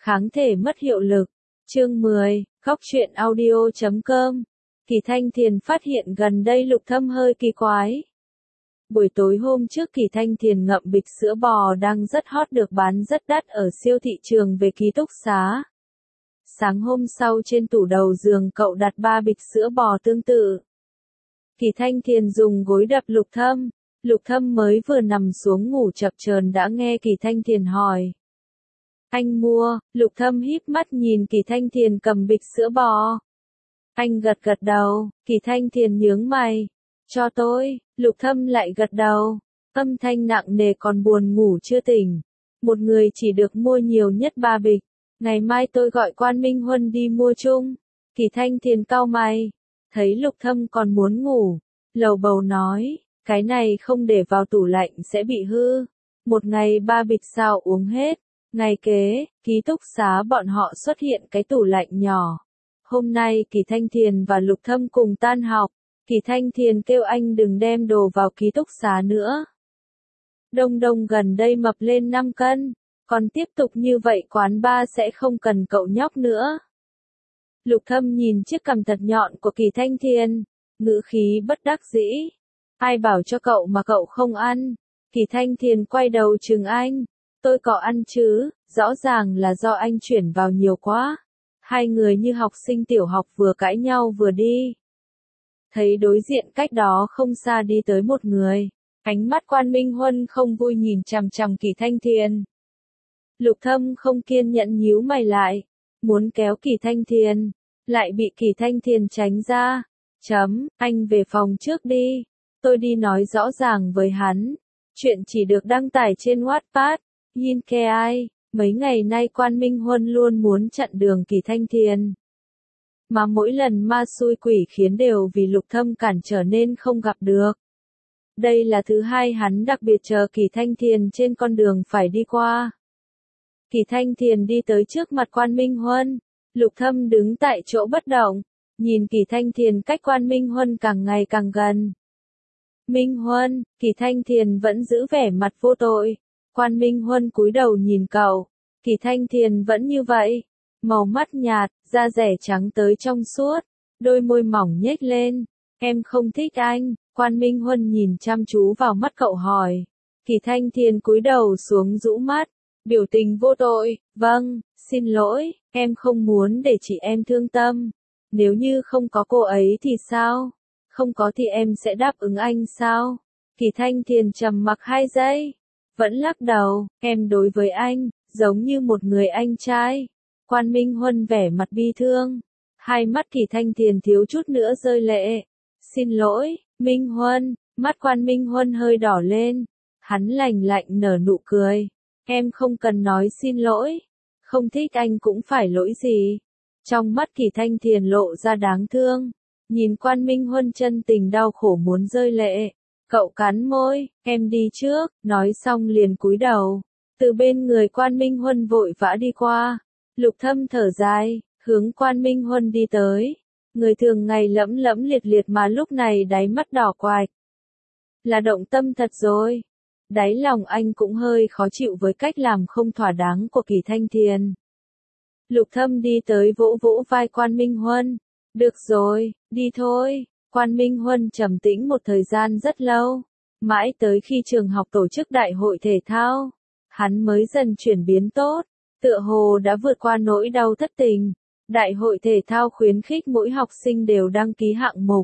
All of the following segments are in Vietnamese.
kháng thể mất hiệu lực. Chương 10, Góc truyện audio.com. Kỳ Thanh Thiền phát hiện gần đây Lục Thâm hơi kỳ quái. Buổi tối hôm trước Kỳ Thanh Thiền ngậm bịch sữa bò đang rất hot được bán rất đắt ở siêu thị trường về ký túc xá. Sáng hôm sau trên tủ đầu giường cậu đặt 3 bịch sữa bò tương tự. Kỳ Thanh Thiền dùng gối đập Lục Thâm. Lục Thâm mới vừa nằm xuống ngủ chập chờn đã nghe Kỳ Thanh Thiền hỏi. Anh mua, Lục Thâm híp mắt nhìn Kỳ Thanh Thiền cầm bịch sữa bò. Anh gật gật đầu, Kỳ Thanh Thiền nhướng mày. Cho tôi, Lục Thâm lại gật đầu. Âm thanh nặng nề còn buồn ngủ chưa tỉnh. Một người chỉ được mua nhiều nhất 3 bịch. Ngày mai tôi gọi Quan Minh Huân đi mua chung. Kỳ Thanh Thiền cau mày. Thấy Lục Thâm còn muốn ngủ. Lầu bầu nói, cái này không để vào tủ lạnh sẽ bị hư. Một ngày 3 bịch sao uống hết. Ngày kế, ký túc xá bọn họ xuất hiện cái tủ lạnh nhỏ. Hôm nay Kỳ Thanh Thiền và Lục Thâm cùng tan học. Kỳ Thanh Thiền kêu anh đừng đem đồ vào ký túc xá nữa. Đông Đông gần đây mập lên 5 cân. Còn tiếp tục như vậy quán bar sẽ không cần cậu nhóc nữa. Lục Thâm nhìn chiếc cằm thật nhọn của Kỳ Thanh Thiền. Ngữ khí bất đắc dĩ. Ai bảo cho cậu mà cậu không ăn. Kỳ Thanh Thiền quay đầu trừng anh. Tôi có ăn chứ, rõ ràng là do anh chuyển vào nhiều quá. Hai người như học sinh tiểu học vừa cãi nhau vừa đi. Thấy đối diện cách đó không xa đi tới một người. Ánh mắt Quan Minh Huân không vui nhìn chằm chằm Kỳ Thanh Thiền. Lục Thâm không kiên nhẫn nhíu mày lại. Muốn kéo Kỳ Thanh Thiền. Lại bị Kỳ Thanh Thiền tránh ra. Anh về phòng trước đi. Tôi đi nói rõ ràng với hắn. Chuyện chỉ được đăng tải trên Wattpad. Yin ke ai, mấy ngày nay Quan Minh Huân luôn muốn chặn đường Kỳ Thanh Thiền. Mà mỗi lần ma xui quỷ khiến đều vì Lục Thâm cản trở nên không gặp được. Đây là thứ hai hắn đặc biệt chờ Kỳ Thanh Thiền trên con đường phải đi qua. Kỳ Thanh Thiền đi tới trước mặt Quan Minh Huân. Lục Thâm đứng tại chỗ bất động, nhìn Kỳ Thanh Thiền cách Quan Minh Huân càng ngày càng gần. Minh Huân, Kỳ Thanh Thiền vẫn giữ vẻ mặt vô tội. Quan Minh Huân cúi đầu nhìn cậu. Kỳ Thanh Thiền vẫn như vậy. Màu mắt nhạt, da dẻ trắng tới trong suốt. Đôi môi mỏng nhếch lên. Em không thích anh. Quan Minh Huân nhìn chăm chú vào mắt cậu hỏi. Kỳ Thanh Thiền cúi đầu xuống rũ mắt. Biểu tình vô tội. Vâng, xin lỗi. Em không muốn để chị em thương tâm. Nếu như không có cô ấy thì sao? Không có thì em sẽ đáp ứng anh sao? Kỳ Thanh Thiền trầm mặc 2 giây. Vẫn lắc đầu, em đối với anh, giống như một người anh trai. Quan Minh Huân vẻ mặt bi thương. Hai mắt Kỳ Thanh Thiền thiếu chút nữa rơi lệ. Xin lỗi, Minh Huân. Mắt Quan Minh Huân hơi đỏ lên. Hắn lạnh lạnh nở nụ cười. Em không cần nói xin lỗi. Không thích anh cũng phải lỗi gì. Trong mắt Kỳ Thanh Thiền lộ ra đáng thương. Nhìn Quan Minh Huân chân tình đau khổ muốn rơi lệ. Cậu cắn môi, em đi trước, nói xong liền cúi đầu. Từ bên người Quan Minh Huân vội vã đi qua. Lục Thâm thở dài, hướng Quan Minh Huân đi tới. Người thường ngày lẫm lẫm liệt liệt mà lúc này đáy mắt đỏ quạch. Là động tâm thật rồi. Đáy lòng anh cũng hơi khó chịu với cách làm không thỏa đáng của Kỳ Thanh Thiền. Lục Thâm đi tới vỗ vỗ vai Quan Minh Huân. Được rồi, đi thôi. Quan Minh Huân trầm tĩnh một thời gian rất lâu, mãi tới khi trường học tổ chức đại hội thể thao, hắn mới dần chuyển biến tốt, tựa hồ đã vượt qua nỗi đau thất tình. Đại hội thể thao khuyến khích mỗi học sinh đều đăng ký hạng mục.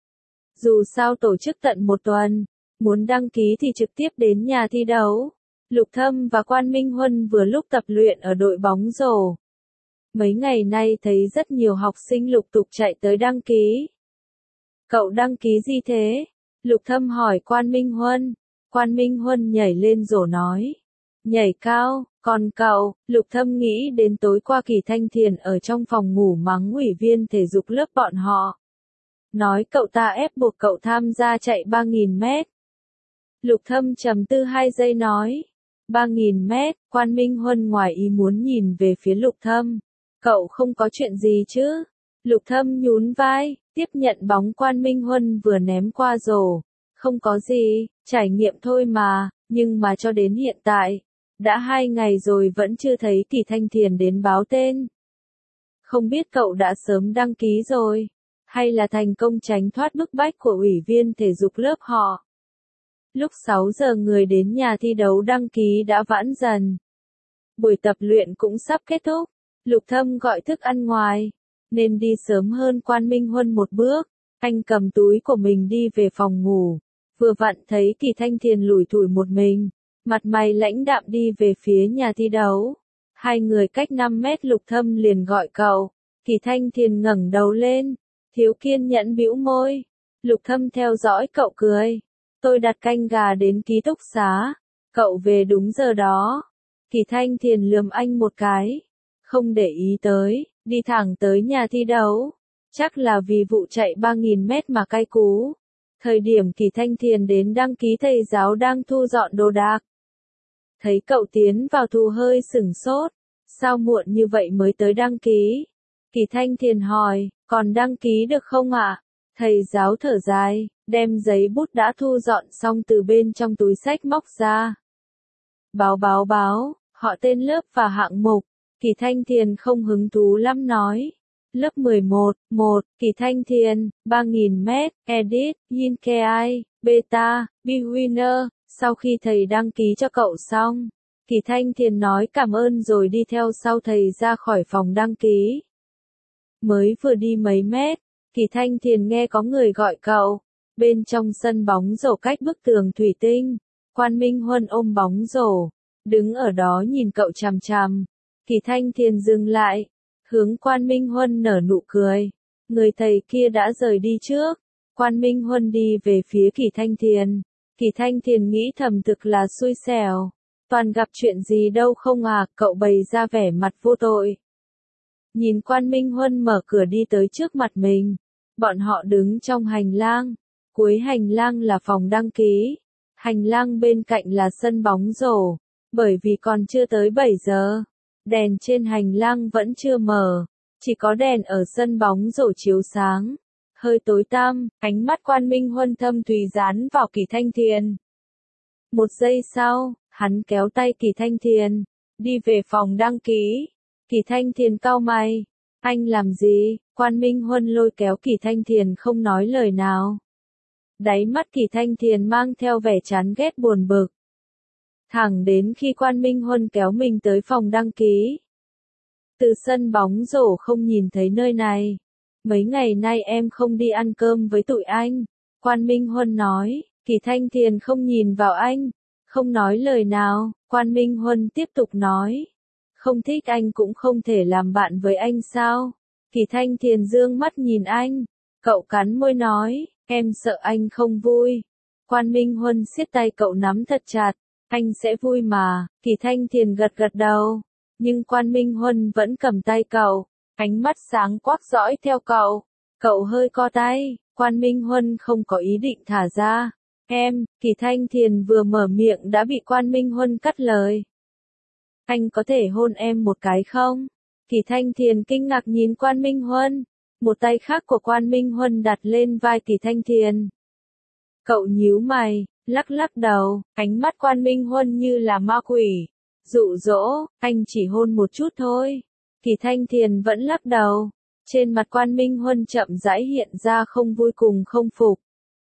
Dù sao tổ chức tận 1 tuần, muốn đăng ký thì trực tiếp đến nhà thi đấu. Lục Thâm và Quan Minh Huân vừa lúc tập luyện ở đội bóng rổ. Mấy ngày nay thấy rất nhiều học sinh lục tục chạy tới đăng ký. Cậu đăng ký gì thế? Lục Thâm hỏi Quan Minh Huân. Quan Minh Huân nhảy lên rổ nói. Nhảy cao, còn cậu? Lục Thâm nghĩ đến tối qua Kỳ Thanh Thiền ở trong phòng ngủ mắng ủy viên thể dục lớp bọn họ. Nói cậu ta ép buộc cậu tham gia chạy 3.000 mét. Lục Thâm trầm tư 2 giây nói. 3.000 mét, Quan Minh Huân ngoài ý muốn nhìn về phía Lục Thâm. Cậu không có chuyện gì chứ? Lục Thâm nhún vai, tiếp nhận bóng Quan Minh Huân vừa ném qua rổ. Không có gì, trải nghiệm thôi mà, nhưng mà cho đến hiện tại, Đã 2 ngày rồi vẫn chưa thấy Kỳ Thanh Thiền đến báo tên. Không biết cậu đã sớm đăng ký rồi, hay là thành công tránh thoát bức bách của ủy viên thể dục lớp họ. Lúc 6 giờ người đến nhà thi đấu đăng ký đã vãn dần. Buổi tập luyện cũng sắp kết thúc. Lục Thâm gọi thức ăn ngoài, nên đi sớm hơn Quan Minh Huân một bước. Anh cầm túi của mình đi về phòng ngủ. Vừa vặn thấy Kỳ Thanh Thiền lủi thủi một mình, mặt mày lãnh đạm đi về phía nhà thi đấu. Hai người cách 5 mét. Lục Thâm liền gọi cậu. Kỳ Thanh Thiền ngẩng đầu lên, thiếu kiên nhẫn bĩu môi. Lục Thâm theo dõi cậu cười. Tôi đặt canh gà đến ký túc xá. Cậu về đúng giờ đó. Kỳ Thanh Thiền lườm anh một cái. Không để ý tới, đi thẳng tới nhà thi đấu. Chắc là vì vụ chạy 3.000 mét mà cay cú. Thời điểm Kỳ Thanh Thiền đến đăng ký thầy giáo đang thu dọn đồ đạc. Thấy cậu tiến vào thu hơi sửng sốt. Sao muộn như vậy mới tới đăng ký? Kỳ Thanh Thiền hỏi, còn đăng ký được không ạ? Thầy giáo thở dài, đem giấy bút đã thu dọn xong từ bên trong túi xách móc ra. Báo, họ tên lớp và hạng mục. Kỳ Thanh Thiền không hứng thú lắm nói. Lớp 11, Kỳ Thanh Thiền, 3.000 mét, Edit, Yinkei, Beta, Beginner. Sau khi thầy đăng ký cho cậu xong, Kỳ Thanh Thiền nói cảm ơn rồi đi theo sau thầy ra khỏi phòng đăng ký. Mới vừa đi mấy mét, Kỳ Thanh Thiền nghe có người gọi cậu. Bên trong sân bóng rổ cách bức tường thủy tinh, Quan Minh Huân ôm bóng rổ, đứng ở đó nhìn cậu chằm chằm. Kỳ Thanh Thiền dừng lại, hướng Quan Minh Huân nở nụ cười. Người thầy kia đã rời đi trước. Quan Minh Huân đi về phía Kỳ Thanh Thiền. Kỳ Thanh Thiền nghĩ thầm thực là xui xẻo. Toàn gặp chuyện gì đâu không à, cậu bày ra vẻ mặt vô tội. Nhìn Quan Minh Huân mở cửa đi tới trước mặt mình. Bọn họ đứng trong hành lang. Cuối hành lang là phòng đăng ký. Hành lang bên cạnh là sân bóng rổ. Bởi vì còn chưa tới 7 giờ. Đèn trên hành lang vẫn chưa mở. Chỉ có đèn ở sân bóng rổ chiếu sáng. Hơi tối tăm, ánh mắt Quan Minh Huân thâm thúy dán vào Kỳ Thanh Thiền. Một giây sau, hắn kéo tay Kỳ Thanh Thiền. Đi về phòng đăng ký. Kỳ Thanh Thiền cau mày. Anh làm gì? Quan Minh Huân lôi kéo Kỳ Thanh Thiền không nói lời nào. Đáy mắt Kỳ Thanh Thiền mang theo vẻ chán ghét buồn bực. Thẳng đến khi Quan Minh Huân kéo mình tới phòng đăng ký. Từ sân bóng rổ không nhìn thấy nơi này. Mấy ngày nay em không đi ăn cơm với tụi anh. Quan Minh Huân nói. Kỳ Thanh Thiền không nhìn vào anh. Không nói lời nào. Quan Minh Huân tiếp tục nói. Không thích anh cũng không thể làm bạn với anh sao? Kỳ Thanh Thiền dương mắt nhìn anh. Cậu cắn môi nói. Em sợ anh không vui. Quan Minh Huân siết tay cậu nắm thật chặt. Anh sẽ vui mà. Kỳ Thanh Thiền gật gật đầu. Nhưng Quan Minh Huân vẫn cầm tay cậu. Ánh mắt sáng quắc dõi theo cậu. Cậu hơi co tay. Quan Minh Huân không có ý định thả ra. Em, Kỳ Thanh Thiền vừa mở miệng đã bị Quan Minh Huân cắt lời. Anh có thể hôn em một cái không? Kỳ Thanh Thiền kinh ngạc nhìn Quan Minh Huân. Một tay khác của Quan Minh Huân đặt lên vai Kỳ Thanh Thiền. Cậu nhíu mày, lắc lắc đầu, ánh mắt Quan Minh Huân như là ma quỷ. Dụ dỗ, anh chỉ hôn một chút thôi. Kỳ Thanh Thiền vẫn lắc đầu. Trên mặt Quan Minh Huân chậm rãi hiện ra không vui cùng không phục.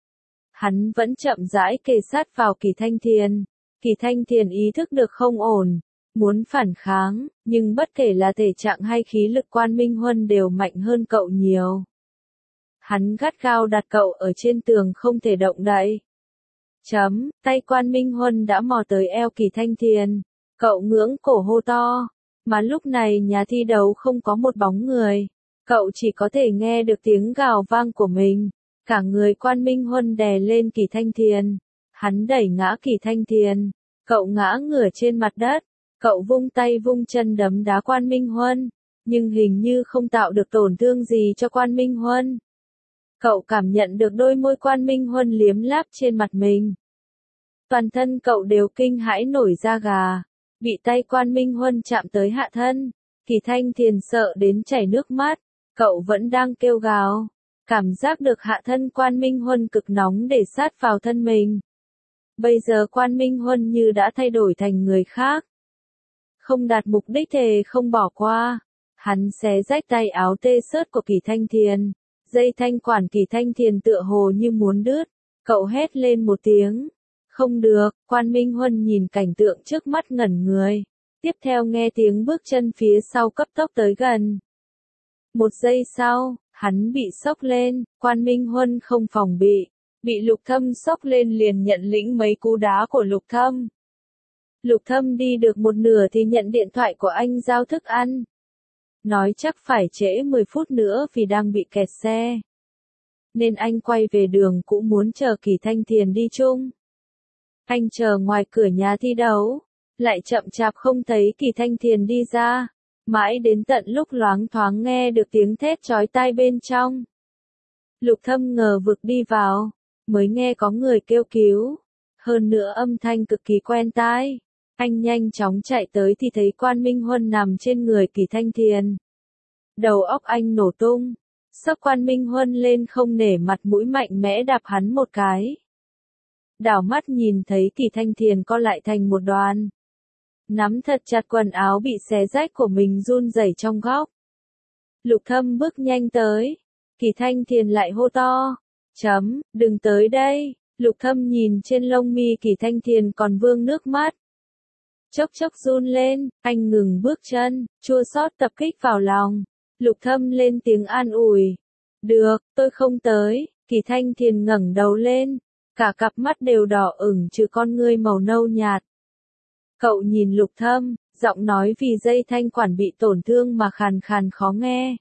Hắn vẫn chậm rãi kề sát vào Kỳ Thanh Thiền. Kỳ Thanh Thiền ý thức được không ổn. Muốn phản kháng, nhưng bất kể là thể trạng hay khí lực Quan Minh Huân đều mạnh hơn cậu nhiều. Hắn gắt gao đặt cậu ở trên tường không thể động đậy. Tay Quan Minh Huân đã mò tới eo Kỳ Thanh Thiền. Cậu ngưỡng cổ hô to. Mà lúc này nhà thi đấu không có một bóng người. Cậu chỉ có thể nghe được tiếng gào vang của mình. Cả người Quan Minh Huân đè lên Kỳ Thanh Thiền. Hắn đẩy ngã Kỳ Thanh Thiền. Cậu ngã ngửa trên mặt đất. Cậu vung tay vung chân đấm đá Quan Minh Huân. Nhưng hình như không tạo được tổn thương gì cho Quan Minh Huân. Cậu cảm nhận được đôi môi Quan Minh Huân liếm láp trên mặt mình. Toàn thân cậu đều kinh hãi nổi da gà. Bị tay Quan Minh Huân chạm tới hạ thân. Kỳ Thanh Thiền sợ đến chảy nước mắt. Cậu vẫn đang kêu gào. Cảm giác được hạ thân Quan Minh Huân cực nóng để sát vào thân mình. Bây giờ Quan Minh Huân như đã thay đổi thành người khác. không đạt mục đích thề không bỏ qua. Hắn xé rách tay áo tê xớt của Kỳ Thanh Thiền, dây thanh quản Kỳ Thanh Thiền tựa hồ như muốn đứt, cậu hét lên một tiếng. Không được, Quan Minh Huân nhìn cảnh tượng trước mắt ngẩn người, tiếp theo nghe tiếng bước chân phía sau cấp tốc tới gần. Một giây sau, hắn bị sốc lên, Quan Minh Huân không phòng bị Lục Thâm sốc lên liền nhận lĩnh mấy cú đá của Lục Thâm. Lục Thâm đi được một nửa thì nhận điện thoại của anh giao thức ăn. Nói chắc phải trễ 10 phút nữa vì đang bị kẹt xe. Nên anh quay về đường cũ muốn chờ Kỳ Thanh Thiền đi chung. Anh chờ ngoài cửa nhà thi đấu, lại chậm chạp không thấy Kỳ Thanh Thiền đi ra, mãi đến tận lúc loáng thoáng nghe được tiếng thét chói tai bên trong. Lục Thâm ngờ vực đi vào, mới nghe có người kêu cứu, hơn nữa âm thanh cực kỳ quen tai. Anh nhanh chóng chạy tới thì thấy Quan Minh Huân nằm trên người Kỳ Thanh Thiền. Đầu óc anh nổ tung, sốc Quan Minh Huân lên không nể mặt mũi mạnh mẽ đạp hắn một cái. Đảo mắt nhìn thấy Kỳ Thanh Thiền co lại thành một đoàn. Nắm thật chặt quần áo bị xé rách của mình run rẩy trong góc. Lục Thâm bước nhanh tới, Kỳ Thanh Thiền lại hô to. Đừng tới đây, Lục Thâm nhìn trên lông mi Kỳ Thanh Thiền còn vương nước mắt. Chốc chốc run lên, anh ngừng bước chân, chua xót tập kích vào lòng. Lục Thâm lên tiếng an ủi. Được, tôi không tới, Kỳ Thanh Thiền ngẩng đầu lên, cả cặp mắt đều đỏ ửng trừ con ngươi màu nâu nhạt. Cậu nhìn Lục Thâm, giọng nói vì dây thanh quản bị tổn thương mà khàn khàn khó nghe.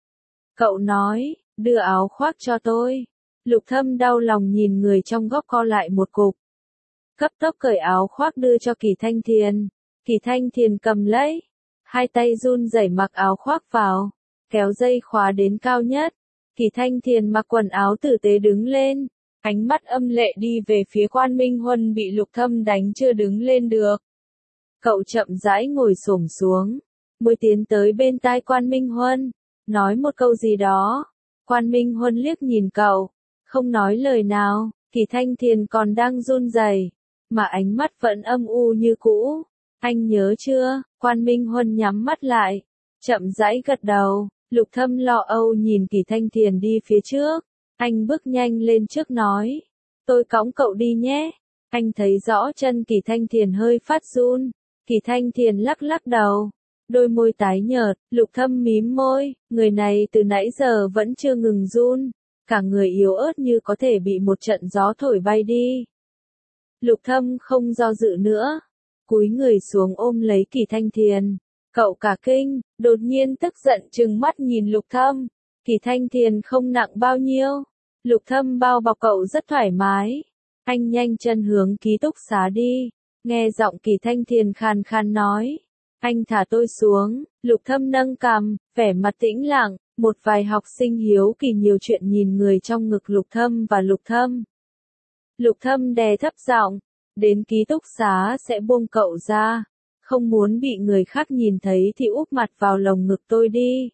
Cậu nói, đưa áo khoác cho tôi. Lục Thâm đau lòng nhìn người trong góc co lại một cục. Cấp tốc cởi áo khoác đưa cho Kỳ Thanh Thiền. Kỳ Thanh Thiền cầm lấy, hai tay run rẩy mặc áo khoác vào, kéo dây khóa đến cao nhất. Kỳ Thanh Thiền mặc quần áo tử tế đứng lên, ánh mắt âm lệ đi về phía Quan Minh Huân bị Lục Thâm đánh chưa đứng lên được. Cậu chậm rãi ngồi xổm xuống, mới tiến tới bên tai Quan Minh Huân, nói một câu gì đó. Quan Minh Huân liếc nhìn cậu, không nói lời nào. Kỳ Thanh Thiền còn đang run rẩy, mà ánh mắt vẫn âm u như cũ. Anh nhớ chưa? Quan Minh Huân nhắm mắt lại, chậm rãi gật đầu. Lục Thâm lo âu nhìn Kỳ Thanh Thiền đi phía trước. Anh bước nhanh lên trước nói, tôi cõng cậu đi nhé. Anh thấy rõ chân Kỳ Thanh Thiền hơi phát run. Kỳ Thanh Thiền lắc lắc đầu, đôi môi tái nhợt. Lục Thâm mím môi, người này từ nãy giờ vẫn chưa ngừng run, cả người yếu ớt như có thể bị một trận gió thổi bay đi. Lục Thâm không do dự nữa, cúi người xuống ôm lấy Kỳ Thanh Thiền. Cậu cả kinh, đột nhiên tức giận trừng mắt nhìn Lục Thâm. Kỳ Thanh Thiền không nặng bao nhiêu, Lục Thâm bao bọc cậu rất thoải mái. Anh nhanh chân hướng ký túc xá đi, nghe giọng Kỳ Thanh Thiền khàn khàn nói, anh thả tôi xuống. Lục Thâm nâng cằm, vẻ mặt tĩnh lặng. Một vài học sinh hiếu kỳ nhiều chuyện nhìn người trong ngực Lục Thâm và Lục Thâm. Lục Thâm đè thấp giọng, đến ký túc xá sẽ buông cậu ra, không muốn bị người khác nhìn thấy thì úp mặt vào lồng ngực tôi đi.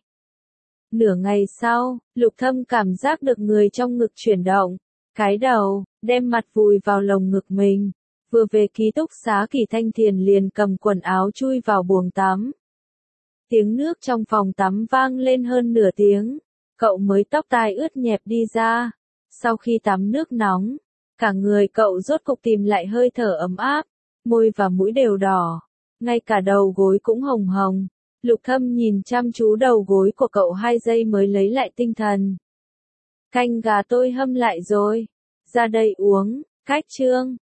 Nửa ngày sau, Lục Thâm cảm giác được người trong ngực chuyển động, cái đầu, đem mặt vùi vào lồng ngực mình. Vừa về ký túc xá Kỳ Thanh Thiền liền cầm quần áo chui vào buồng tắm. Tiếng nước trong phòng tắm vang lên hơn nửa tiếng, cậu mới tóc tai ướt nhẹp đi ra. Sau khi tắm nước nóng, cả người cậu rốt cục tìm lại hơi thở ấm áp, môi và mũi đều đỏ, ngay cả đầu gối cũng hồng hồng. Lục Thâm nhìn chăm chú đầu gối của cậu 2 giây mới lấy lại tinh thần. Canh gà tôi hâm lại rồi, ra đây uống. Cách chương